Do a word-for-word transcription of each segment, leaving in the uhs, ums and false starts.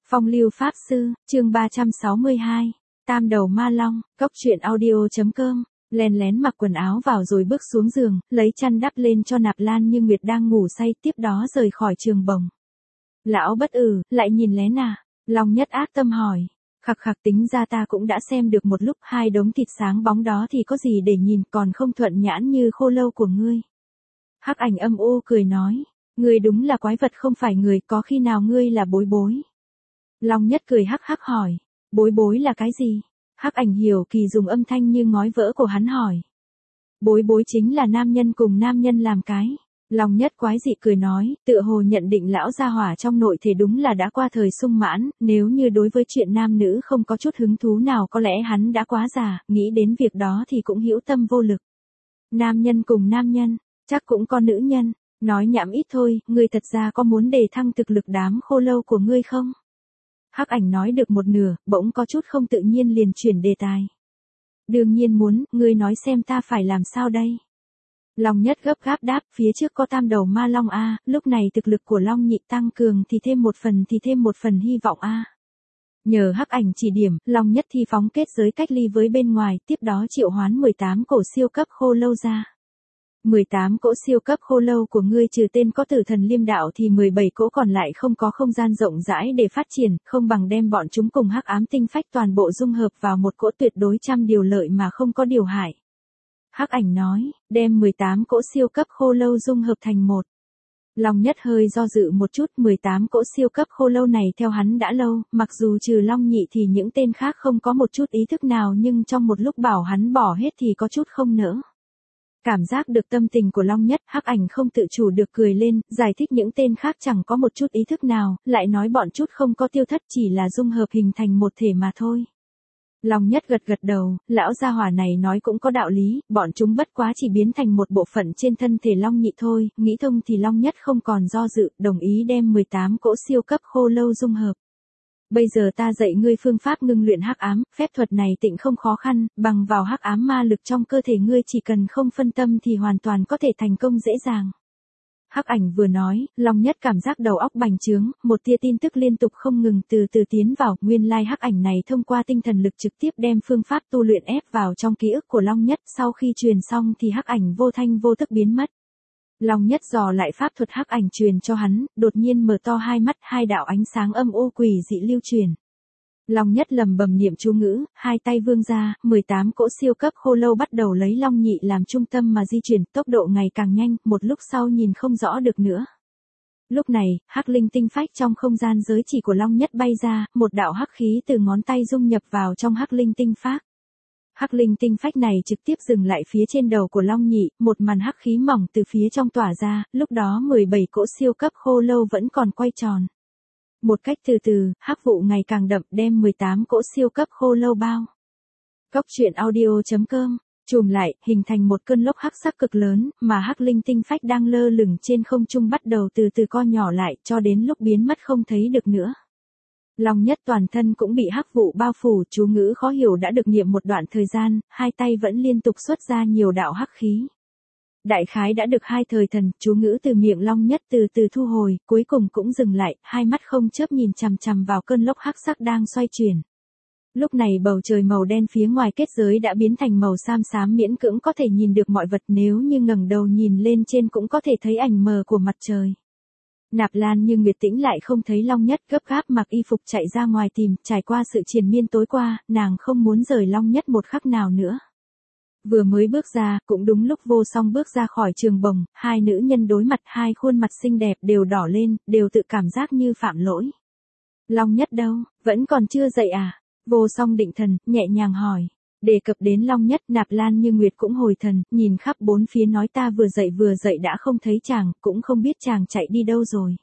Phong lưu pháp sư, chương ba trăm sáu mươi hai, Tam đầu ma long, cốc truyện audio.com, lén lén mặc quần áo vào rồi bước xuống giường, lấy chăn đắp lên cho Nạp Lan Như Nguyệt đang ngủ say, tiếp đó rời khỏi trường bồng. Lão bất ử, lại nhìn lén à? Long Nhất ác tâm hỏi. Khặc khặc, tính ra ta cũng đã xem được một lúc, hai đống thịt sáng bóng đó thì có gì để nhìn, còn không thuận nhãn như khô lâu của ngươi. Hắc Ảnh âm u cười nói, ngươi đúng là quái vật không phải người, có khi nào ngươi là Bối Bối? Long Nhất cười hắc hắc hỏi, Bối Bối là cái gì? Hắc Ảnh hiểu kỳ dùng âm thanh như ngói vỡ của hắn hỏi. Bối Bối chính là nam nhân cùng nam nhân làm cái. Long Nhất quái dị cười nói, tựa hồ nhận định lão gia hỏa trong nội thể đúng là đã qua thời sung mãn, nếu như đối với chuyện nam nữ không có chút hứng thú nào có lẽ hắn đã quá già, nghĩ đến việc đó thì cũng hữu tâm vô lực. Nam nhân cùng nam nhân, chắc cũng có nữ nhân, nói nhảm ít thôi, ngươi thật ra có muốn đề thăng thực lực đám khô lâu của ngươi không? Hắc Ảnh nói được một nửa, bỗng có chút không tự nhiên liền chuyển đề tài. Đương nhiên muốn, ngươi nói xem ta phải làm sao đây? Long Nhất gấp gáp đáp, phía trước có tam đầu ma long a, lúc này thực lực của Long Nhị tăng cường thì thêm một phần thì thêm một phần hy vọng a. Nhờ Hắc Ảnh chỉ điểm, Long Nhất thi phóng kết giới cách ly với bên ngoài, tiếp đó triệu hoán mười tám cổ siêu cấp khô lâu ra. mười tám cỗ siêu cấp khô lâu của ngươi trừ tên có tử thần liêm đạo thì mười bảy cỗ còn lại không có không gian rộng rãi để phát triển, không bằng đem bọn chúng cùng hắc ám tinh phách toàn bộ dung hợp vào một cỗ tuyệt đối trăm điều lợi mà không có điều hại. Hắc Ảnh nói, đem mười tám cỗ siêu cấp khô lâu dung hợp thành một. Long Nhất hơi do dự một chút, mười tám cỗ siêu cấp khô lâu này theo hắn đã lâu, mặc dù trừ Long Nhị thì những tên khác không có một chút ý thức nào nhưng trong một lúc bảo hắn bỏ hết thì có chút không nỡ. Cảm giác được tâm tình của Long Nhất, Hắc Ảnh không tự chủ được cười lên, giải thích những tên khác chẳng có một chút ý thức nào, lại nói bọn chút không có tiêu thất chỉ là dung hợp hình thành một thể mà thôi. Long Nhất gật gật đầu, lão gia hỏa này nói cũng có đạo lý, bọn chúng bất quá chỉ biến thành một bộ phận trên thân thể Long Nhị thôi, nghĩ thông thì Long Nhất không còn do dự, đồng ý đem mười tám cỗ siêu cấp khô lâu dung hợp. Bây giờ ta dạy ngươi phương pháp ngưng luyện hắc ám, phép thuật này tịnh không khó khăn, bằng vào hắc ám ma lực trong cơ thể ngươi chỉ cần không phân tâm thì hoàn toàn có thể thành công dễ dàng. Hắc Ảnh vừa nói, Long Nhất cảm giác đầu óc bành trướng, một tia tin tức liên tục không ngừng từ từ tiến vào, nguyên lai Hắc Ảnh này thông qua tinh thần lực trực tiếp đem phương pháp tu luyện ép vào trong ký ức của Long Nhất, sau khi truyền xong thì Hắc Ảnh vô thanh vô tức biến mất. Long Nhất dò lại pháp thuật Hắc Ảnh truyền cho hắn, đột nhiên mở to hai mắt, hai đạo ánh sáng âm u quỷ dị lưu truyền. Long Nhất lầm bầm niệm chú ngữ, hai tay vươn ra, mười tám cỗ siêu cấp khô lâu bắt đầu lấy Long Nhị làm trung tâm mà di chuyển, tốc độ ngày càng nhanh, một lúc sau nhìn không rõ được nữa. Lúc này, hắc linh tinh phách trong không gian giới chỉ của Long Nhất bay ra, một đạo hắc khí từ ngón tay dung nhập vào trong hắc linh tinh phách. Hắc linh tinh phách này trực tiếp dừng lại phía trên đầu của Long Nhị, một màn hắc khí mỏng từ phía trong tỏa ra, lúc đó mười bảy cỗ siêu cấp khô lâu vẫn còn quay tròn. Một cách từ từ, hắc vụ ngày càng đậm đem mười tám cỗ siêu cấp khô lâu bao. Cốc truyện audio.com, chùm lại, hình thành một cơn lốc hắc sắc cực lớn, mà hắc linh tinh phách đang lơ lửng trên không trung bắt đầu từ từ co nhỏ lại, cho đến lúc biến mất không thấy được nữa. Long Nhất toàn thân cũng bị hắc vụ bao phủ, chú ngữ khó hiểu đã được niệm một đoạn thời gian, hai tay vẫn liên tục xuất ra nhiều đạo hắc khí. Đại khái đã được hai thời thần, chú ngữ từ miệng Long Nhất từ từ thu hồi, cuối cùng cũng dừng lại, hai mắt không chớp nhìn chằm chằm vào cơn lốc hắc sắc đang xoay chuyển. Lúc này bầu trời màu đen phía ngoài kết giới đã biến thành màu xám xám, miễn cưỡng có thể nhìn được mọi vật, nếu như ngẩng đầu nhìn lên trên cũng có thể thấy ảnh mờ của mặt trời. Nạp Lan Như Nguyệt tĩnh lại không thấy Long Nhất, gấp gáp mặc y phục chạy ra ngoài tìm, trải qua sự triền miên tối qua, nàng không muốn rời Long Nhất một khắc nào nữa. Vừa mới bước ra, cũng đúng lúc Vô Song bước ra khỏi trường bồng, hai nữ nhân đối mặt, hai khuôn mặt xinh đẹp đều đỏ lên, đều tự cảm giác như phạm lỗi. Long Nhất đâu, vẫn còn chưa dậy à? Vô Song định thần, nhẹ nhàng hỏi. Đề cập đến Long Nhất, Nạp Lan Như Nguyệt cũng hồi thần, nhìn khắp bốn phía nói ta vừa dậy vừa dậy đã không thấy chàng, cũng không biết chàng chạy đi đâu rồi.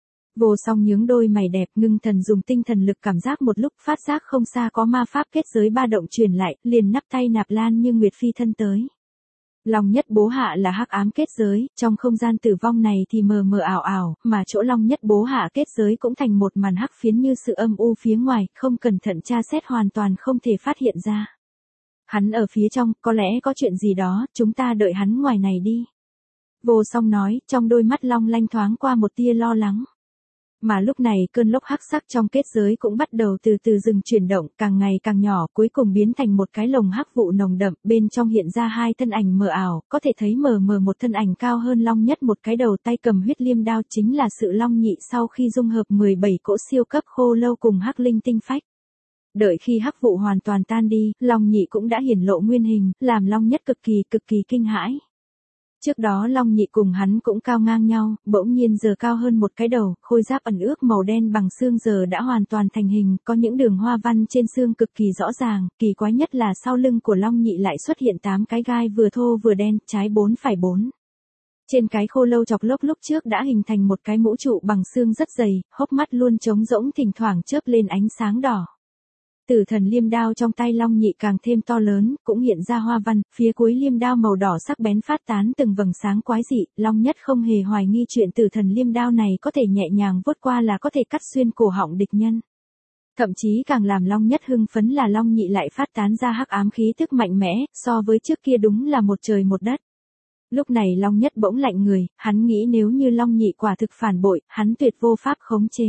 Vô Song nhướng đôi mày đẹp, ngưng thần dùng tinh thần lực cảm giác một lúc, phát giác không xa có ma pháp kết giới ba động truyền lại, liền nắp tay Nạp Lan Như Nguyệt phi thân tới. Long Nhất bố hạ là hắc ám kết giới, trong không gian tử vong này thì mờ mờ ảo ảo, mà chỗ Long Nhất bố hạ kết giới cũng thành một màn hắc phiến như sự âm u phía ngoài, không cẩn thận tra xét hoàn toàn không thể phát hiện ra. Hắn ở phía trong, có lẽ có chuyện gì đó, chúng ta đợi hắn ngoài này đi. Vô Song nói, trong đôi mắt long lanh thoáng qua một tia lo lắng. Mà lúc này cơn lốc hắc sắc trong kết giới cũng bắt đầu từ từ dừng chuyển động, càng ngày càng nhỏ, cuối cùng biến thành một cái lồng hắc vụ nồng đậm, bên trong hiện ra hai thân ảnh mờ ảo, có thể thấy mờ mờ một thân ảnh cao hơn Long Nhất một cái đầu, tay cầm huyết liêm đao, chính là sự Long Nhị sau khi dung hợp mười bảy cỗ siêu cấp khô lâu cùng hắc linh tinh phách. Đợi khi hắc vụ hoàn toàn tan đi, Long Nhị cũng đã hiển lộ nguyên hình, làm Long Nhất cực kỳ cực kỳ kinh hãi. Trước đó Long Nhị cùng hắn cũng cao ngang nhau, bỗng nhiên giờ cao hơn một cái đầu, khôi giáp ẩn ước màu đen bằng xương giờ đã hoàn toàn thành hình, có những đường hoa văn trên xương cực kỳ rõ ràng, kỳ quái nhất là sau lưng của Long Nhị lại xuất hiện tám cái gai vừa thô vừa đen, trái bốn phải bốn. Trên cái khô lâu chọc lốc lúc trước đã hình thành một cái mũ trụ bằng xương rất dày, hốc mắt luôn trống rỗng thỉnh thoảng chớp lên ánh sáng đỏ. Tử thần liêm đao trong tay Long Nhị càng thêm to lớn, cũng hiện ra hoa văn, phía cuối liêm đao màu đỏ sắc bén phát tán từng vầng sáng quái dị, Long Nhất không hề hoài nghi chuyện tử thần liêm đao này có thể nhẹ nhàng vuốt qua là có thể cắt xuyên cổ họng địch nhân. Thậm chí càng làm Long Nhất hưng phấn là Long Nhị lại phát tán ra hắc ám khí tức mạnh mẽ, so với trước kia đúng là một trời một đất. Lúc này Long Nhất bỗng lạnh người, hắn nghĩ nếu như Long Nhị quả thực phản bội, hắn tuyệt vô pháp khống chế.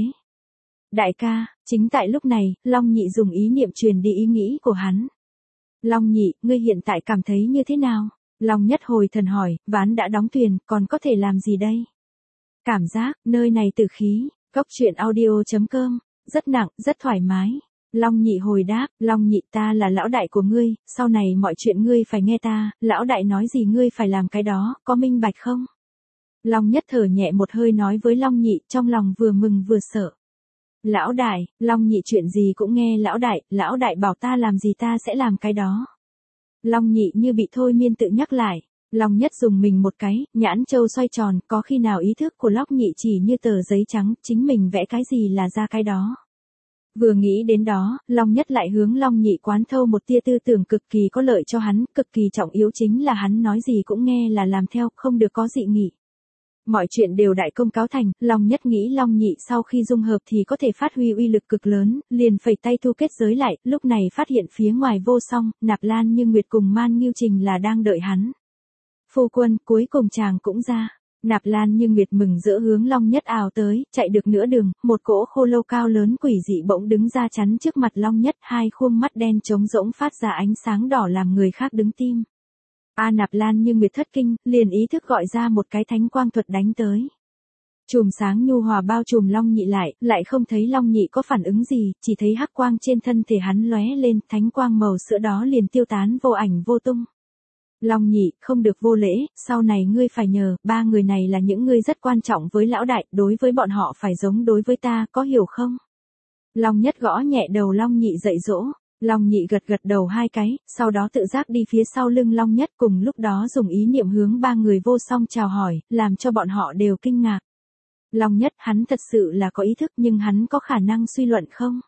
Đại ca, chính tại lúc này, Long Nhị dùng ý niệm truyền đi ý nghĩ của hắn. Long Nhị, ngươi hiện tại cảm thấy như thế nào? Long Nhất hồi thần hỏi, ván đã đóng thuyền, còn có thể làm gì đây? Cảm giác, nơi này tử khí, cốc truyện audio chấm com, rất nặng, rất thoải mái. Long Nhị hồi đáp, Long Nhị ta là lão đại của ngươi, sau này mọi chuyện ngươi phải nghe ta, lão đại nói gì ngươi phải làm cái đó, có minh bạch không? Long Nhất thở nhẹ một hơi nói với Long Nhị, trong lòng vừa mừng vừa sợ. Lão đại, Long Nhị chuyện gì cũng nghe lão đại, lão đại bảo ta làm gì ta sẽ làm cái đó. Long Nhị như bị thôi miên tự nhắc lại, Long Nhất dùng mình một cái, nhãn châu xoay tròn, có khi nào ý thức của Long Nhị chỉ như tờ giấy trắng, chính mình vẽ cái gì là ra cái đó. Vừa nghĩ đến đó, Long Nhất lại hướng Long Nhị quán thâu một tia tư tưởng cực kỳ có lợi cho hắn, cực kỳ trọng yếu chính là hắn nói gì cũng nghe là làm theo, không được có dị nghị. Mọi chuyện đều đại công cáo thành, Long Nhất nghĩ Long Nhị sau khi dung hợp thì có thể phát huy uy lực cực lớn, liền phẩy tay thu kết giới lại, lúc này phát hiện phía ngoài Vô Song, Nạp Lan Như Nguyệt cùng Man Ngưu Trình là đang đợi hắn. Phu quân, cuối cùng chàng cũng ra. Nạp Lan Như Nguyệt mừng rỡ hướng Long Nhất ào tới, chạy được nửa đường, một cỗ khô lâu cao lớn quỷ dị bỗng đứng ra chắn trước mặt Long Nhất, hai khuôn mắt đen trống rỗng phát ra ánh sáng đỏ làm người khác đứng tim. A Nạp Lan Như Nguyệt thất kinh, liền ý thức gọi ra một cái thánh quang thuật đánh tới. Chùm sáng nhu hòa bao trùm Long Nhị lại, lại không thấy Long Nhị có phản ứng gì, chỉ thấy hắc quang trên thân thể hắn lóe lên, thánh quang màu sữa đó liền tiêu tán vô ảnh vô tung. Long Nhị, không được vô lễ, sau này ngươi phải nhờ, ba người này là những ngươi rất quan trọng với lão đại, đối với bọn họ phải giống đối với ta, có hiểu không? Long Nhất gõ nhẹ đầu Long Nhị dạy dỗ. Long Nhị gật gật đầu hai cái, sau đó tự giác đi phía sau lưng Long Nhất, cùng lúc đó dùng ý niệm hướng ba người Vô Song chào hỏi, làm cho bọn họ đều kinh ngạc. Long Nhất, hắn thật sự là có ý thức nhưng hắn có khả năng suy luận không?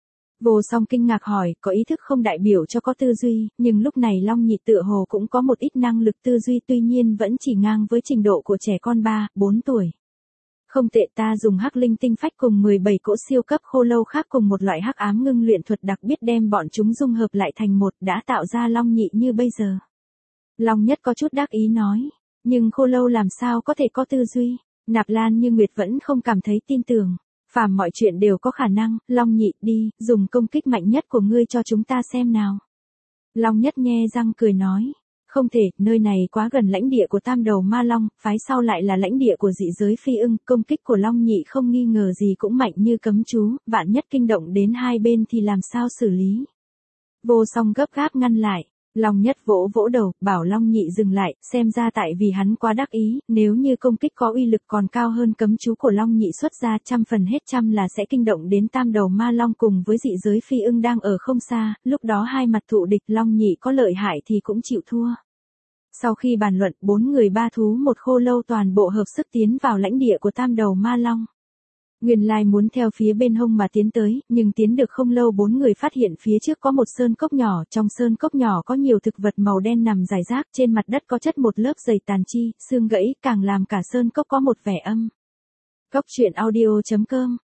Vô Song kinh ngạc hỏi, có ý thức không đại biểu cho có tư duy, nhưng lúc này Long Nhị tựa hồ cũng có một ít năng lực tư duy, tuy nhiên vẫn chỉ ngang với trình độ của trẻ con ba, bốn tuổi. Không tệ, ta dùng hắc linh tinh phách cùng mười bảy cỗ siêu cấp khô lâu khác cùng một loại hắc ám ngưng luyện thuật đặc biết đem bọn chúng dung hợp lại thành một, đã tạo ra Long Nhị như bây giờ. Long Nhất có chút đắc ý nói, nhưng khô lâu làm sao có thể có tư duy? Nạp Lan Như Nguyệt vẫn không cảm thấy tin tưởng. Phàm mọi chuyện đều có khả năng, Long Nhị, đi, dùng công kích mạnh nhất của ngươi cho chúng ta xem nào. Long Nhất nhe răng cười nói. Không thể, nơi này quá gần lãnh địa của Tam Đầu Ma Long, phái sau lại là lãnh địa của dị giới phi ưng, công kích của Long Nhị không nghi ngờ gì cũng mạnh như cấm chú, vạn nhất kinh động đến hai bên thì làm sao xử lý. Vô Song gấp gáp ngăn lại, Long Nhất vỗ vỗ đầu, bảo Long Nhị dừng lại, xem ra tại vì hắn quá đắc ý, nếu như công kích có uy lực còn cao hơn cấm chú của Long Nhị xuất ra trăm phần hết trăm là sẽ kinh động đến Tam Đầu Ma Long cùng với dị giới phi ưng đang ở không xa, lúc đó hai mặt thụ địch Long Nhị có lợi hại thì cũng chịu thua. Sau khi bàn luận, bốn người ba thú một khô lâu toàn bộ hợp sức tiến vào lãnh địa của Tam Đầu Ma Long. Nguyên lai muốn theo phía bên hông mà tiến tới, nhưng tiến được không lâu bốn người phát hiện phía trước có một sơn cốc nhỏ, trong sơn cốc nhỏ có nhiều thực vật màu đen nằm rải rác, trên mặt đất có chất một lớp dày tàn chi, xương gãy, càng làm cả sơn cốc có một vẻ âm. Cốc truyện audio chấm com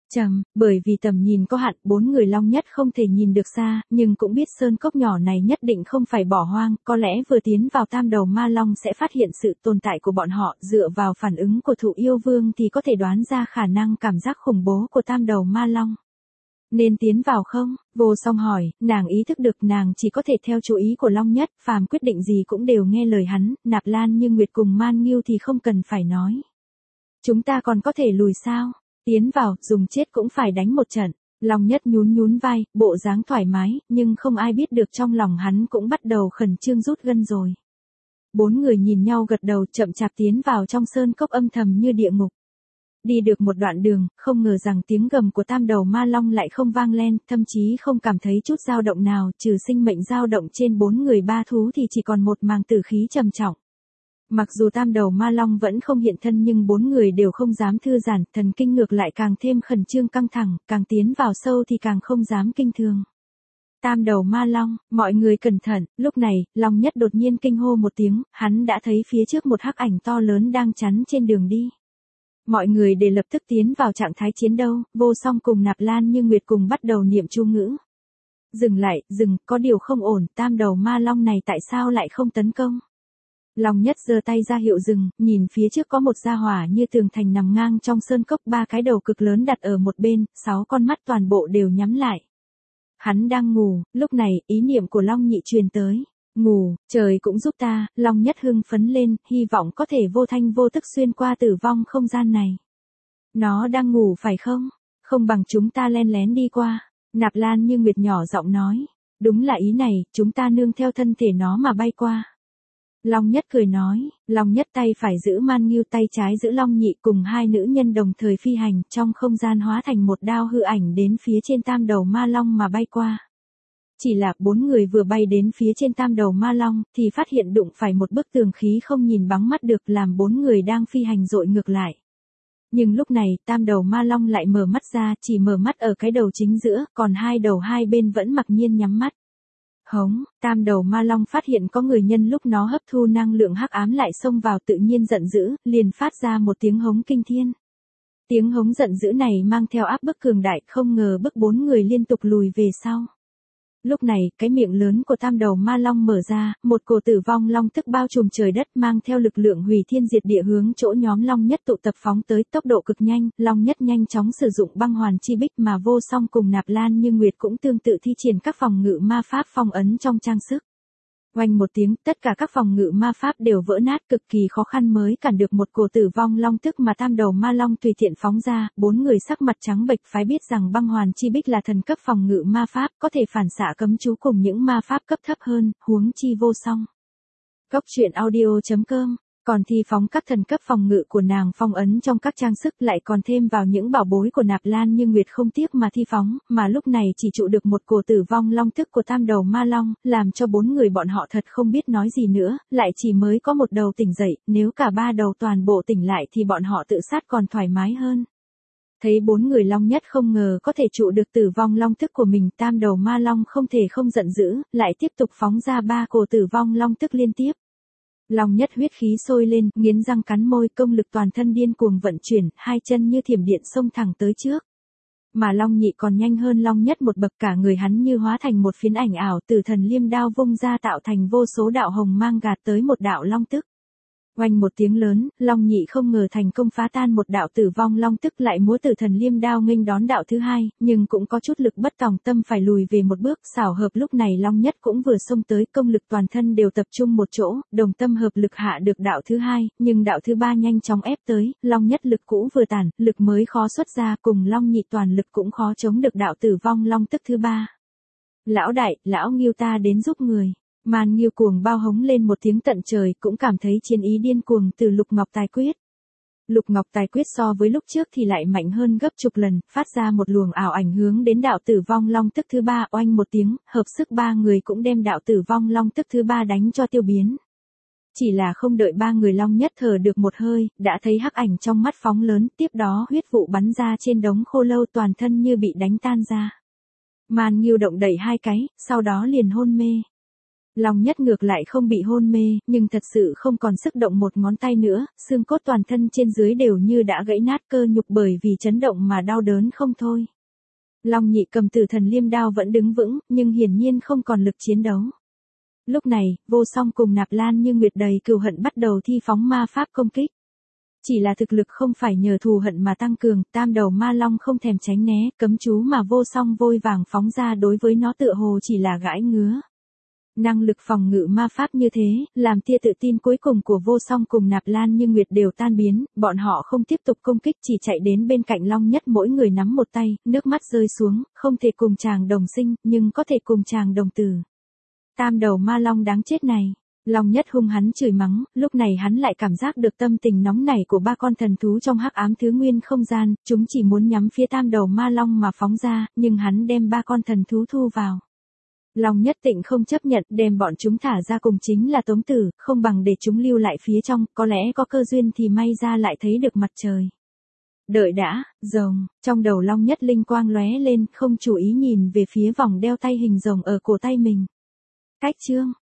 Chầm, bởi vì tầm nhìn có hạn, bốn người Long Nhất không thể nhìn được xa, nhưng cũng biết sơn cốc nhỏ này nhất định không phải bỏ hoang, có lẽ vừa tiến vào tam đầu ma long sẽ phát hiện sự tồn tại của bọn họ, dựa vào phản ứng của Thụ Yêu Vương thì có thể đoán ra khả năng cảm giác khủng bố của tam đầu ma long. Nên tiến vào không? Vô Song hỏi, nàng ý thức được nàng chỉ có thể theo chú ý của Long Nhất, phàm quyết định gì cũng đều nghe lời hắn, Nạp Lan Như Nguyệt cùng Man Nghiêu thì không cần phải nói. Chúng ta còn có thể lùi sao? Tiến vào, dùng chết cũng phải đánh một trận. Long Nhất nhún nhún vai, bộ dáng thoải mái, nhưng không ai biết được trong lòng hắn cũng bắt đầu khẩn trương rút gân rồi. Bốn người nhìn nhau gật đầu chậm chạp tiến vào trong sơn cốc âm thầm như địa ngục. Đi được một đoạn đường, không ngờ rằng tiếng gầm của tam đầu ma long lại không vang lên, thậm chí không cảm thấy chút dao động nào, trừ sinh mệnh dao động trên bốn người ba thú thì chỉ còn một màng tử khí trầm trọng. Mặc dù tam đầu ma long vẫn không hiện thân nhưng bốn người đều không dám thư giãn, thần kinh ngược lại càng thêm khẩn trương căng thẳng, càng tiến vào sâu thì càng không dám kinh thường. Tam đầu ma long, mọi người cẩn thận, lúc này, Long Nhất đột nhiên kinh hô một tiếng, hắn đã thấy phía trước một hắc ảnh to lớn đang chắn trên đường đi. Mọi người để lập tức tiến vào trạng thái chiến đấu, Vô Song cùng Nạp Lan Như Nguyệt cùng bắt đầu niệm chú ngữ. Dừng lại, dừng, có điều không ổn, tam đầu ma long này tại sao lại không tấn công? Long Nhất giơ tay ra hiệu dừng, nhìn phía trước có một gia hỏa như tường thành nằm ngang trong sơn cốc, ba cái đầu cực lớn đặt ở một bên, sáu con mắt toàn bộ đều nhắm lại. Hắn đang ngủ, lúc này, ý niệm của Long Nhị truyền tới. Ngủ, trời cũng giúp ta, Long Nhất hưng phấn lên, hy vọng có thể vô thanh vô tức xuyên qua tử vong không gian này. Nó đang ngủ phải không? Không bằng chúng ta len lén đi qua. Nạp Lan Như Nguyệt nhỏ giọng nói. Đúng là ý này, chúng ta nương theo thân thể nó mà bay qua. Long Nhất cười nói, Long Nhất tay phải giữ Man Nghiêu, tay trái giữ Long Nhị, cùng hai nữ nhân đồng thời phi hành, trong không gian hóa thành một đao hư ảnh đến phía trên tam đầu ma long mà bay qua. Chỉ là bốn người vừa bay đến phía trên tam đầu ma long, thì phát hiện đụng phải một bức tường khí không nhìn bắn mắt được, làm bốn người đang phi hành dội ngược lại. Nhưng lúc này, tam đầu ma long lại mở mắt ra, chỉ mở mắt ở cái đầu chính giữa, còn hai đầu hai bên vẫn mặc nhiên nhắm mắt. Hống, tam đầu ma long phát hiện có người nhân lúc nó hấp thu năng lượng hắc ám lại xông vào, tự nhiên giận dữ, liền phát ra một tiếng hống kinh thiên. Tiếng hống giận dữ này mang theo áp bức cường đại, không ngờ bức bốn người liên tục lùi về sau. Lúc này, cái miệng lớn của tam đầu ma long mở ra, một cổ tử vong long tức bao trùm trời đất mang theo lực lượng hủy thiên diệt địa hướng chỗ nhóm Long Nhất tụ tập phóng tới, tốc độ cực nhanh, Long Nhất nhanh chóng sử dụng băng hoàn chi bích mà Vô Song cùng Nạp Lan Như Nguyệt cũng tương tự thi triển các phòng ngự ma pháp phong ấn trong trang sức. Oanh một tiếng, tất cả các phòng ngự ma pháp đều vỡ nát, cực kỳ khó khăn mới cản được một cổ tử vong long tức mà tam đầu ma long tùy tiện phóng ra, bốn người sắc mặt trắng bệch, phải biết rằng băng hoàn chi bích là thần cấp phòng ngự ma pháp, có thể phản xạ cấm chú cùng những ma pháp cấp thấp hơn, huống chi Vô Song. Cốc truyện audio chấm com Còn thi phóng các thần cấp phòng ngự của nàng phong ấn trong các trang sức, lại còn thêm vào những bảo bối của Nạp Lan Như Nguyệt không tiếc mà thi phóng, mà lúc này chỉ trụ được một cổ tử vong long tức của tam đầu ma long, làm cho bốn người bọn họ thật không biết nói gì nữa, lại chỉ mới có một đầu tỉnh dậy, nếu cả ba đầu toàn bộ tỉnh lại thì bọn họ tự sát còn thoải mái hơn. Thấy bốn người Long Nhất không ngờ có thể trụ được tử vong long tức của mình, tam đầu ma long không thể không giận dữ, lại tiếp tục phóng ra ba cổ tử vong long tức liên tiếp. Long Nhất huyết khí sôi lên, nghiến răng cắn môi, công lực toàn thân điên cuồng vận chuyển, hai chân như thiểm điện xông thẳng tới trước. Mà Long Nhị còn nhanh hơn Long Nhất một bậc, cả người hắn như hóa thành một phiến ảnh ảo, Tử Thần Liêm đao vung ra tạo thành vô số đạo hồng mang gạt tới một đạo long tức. Oanh một tiếng lớn, Long Nhị không ngờ thành công phá tan một đạo tử vong long tức, lại múa Tử Thần Liêm đao nghênh đón đạo thứ hai, nhưng cũng có chút lực bất tòng tâm phải lùi về một bước, xảo hợp lúc này Long Nhất cũng vừa xông tới, công lực toàn thân đều tập trung một chỗ, đồng tâm hợp lực hạ được đạo thứ hai, nhưng đạo thứ ba nhanh chóng ép tới, Long Nhất lực cũ vừa tàn, lực mới khó xuất ra, cùng Long Nhị toàn lực cũng khó chống được đạo tử vong long tức thứ ba. Lão đại, lão Nghiêu ta đến giúp người. Man Nghiêu cuồng bao hống lên một tiếng tận trời, cũng cảm thấy chiến ý điên cuồng từ Lục Ngọc Tài Quyết. Lục Ngọc Tài Quyết so với lúc trước thì lại mạnh hơn gấp chục lần, phát ra một luồng ảo ảnh hướng đến đạo tử vong long tức thứ ba, oanh một tiếng, hợp sức ba người cũng đem đạo tử vong long tức thứ ba đánh cho tiêu biến. Chỉ là không đợi ba người Long Nhất thở được một hơi, đã thấy hắc ảnh trong mắt phóng lớn, tiếp đó huyết vụ bắn ra trên đống khô lâu, toàn thân như bị đánh tan ra. Man Nghiêu động đẩy hai cái, sau đó liền hôn mê. Long Nhất ngược lại không bị hôn mê, nhưng thật sự không còn sức động một ngón tay nữa, xương cốt toàn thân trên dưới đều như đã gãy nát, cơ nhục bởi vì chấn động mà đau đớn không thôi. Long Nhị cầm Tử Thần Liêm đao vẫn đứng vững, nhưng hiển nhiên không còn lực chiến đấu. Lúc này, Vô Song cùng Nạp Lan Như Nguyệt đầy cừu hận bắt đầu thi phóng ma pháp công kích. Chỉ là thực lực không phải nhờ thù hận mà tăng cường, tam đầu ma long không thèm tránh né, cấm chú mà Vô Song vội vàng phóng ra đối với nó tựa hồ chỉ là gãi ngứa. Năng lực phòng ngự ma pháp như thế, làm tia tự tin cuối cùng của Vô Song cùng Nạp Lan Như Nguyệt đều tan biến, bọn họ không tiếp tục công kích, chỉ chạy đến bên cạnh Long Nhất, mỗi người nắm một tay, nước mắt rơi xuống, không thể cùng chàng đồng sinh, nhưng có thể cùng chàng đồng tử. Tam đầu ma long đáng chết này. Long Nhất hung hắn chửi mắng, lúc này hắn lại cảm giác được tâm tình nóng nảy của ba con thần thú trong hắc ám thứ nguyên không gian, chúng chỉ muốn nhắm phía tam đầu ma long mà phóng ra, nhưng hắn đem ba con thần thú thu vào. Long Nhất Tịnh không chấp nhận, đem bọn chúng thả ra cùng chính là Tống Tử, không bằng để chúng lưu lại phía trong, có lẽ có cơ duyên thì may ra lại thấy được mặt trời. Đợi đã, rồng, trong đầu Long Nhất linh quang lóe lên, không chú ý nhìn về phía vòng đeo tay hình rồng ở cổ tay mình. Cách chương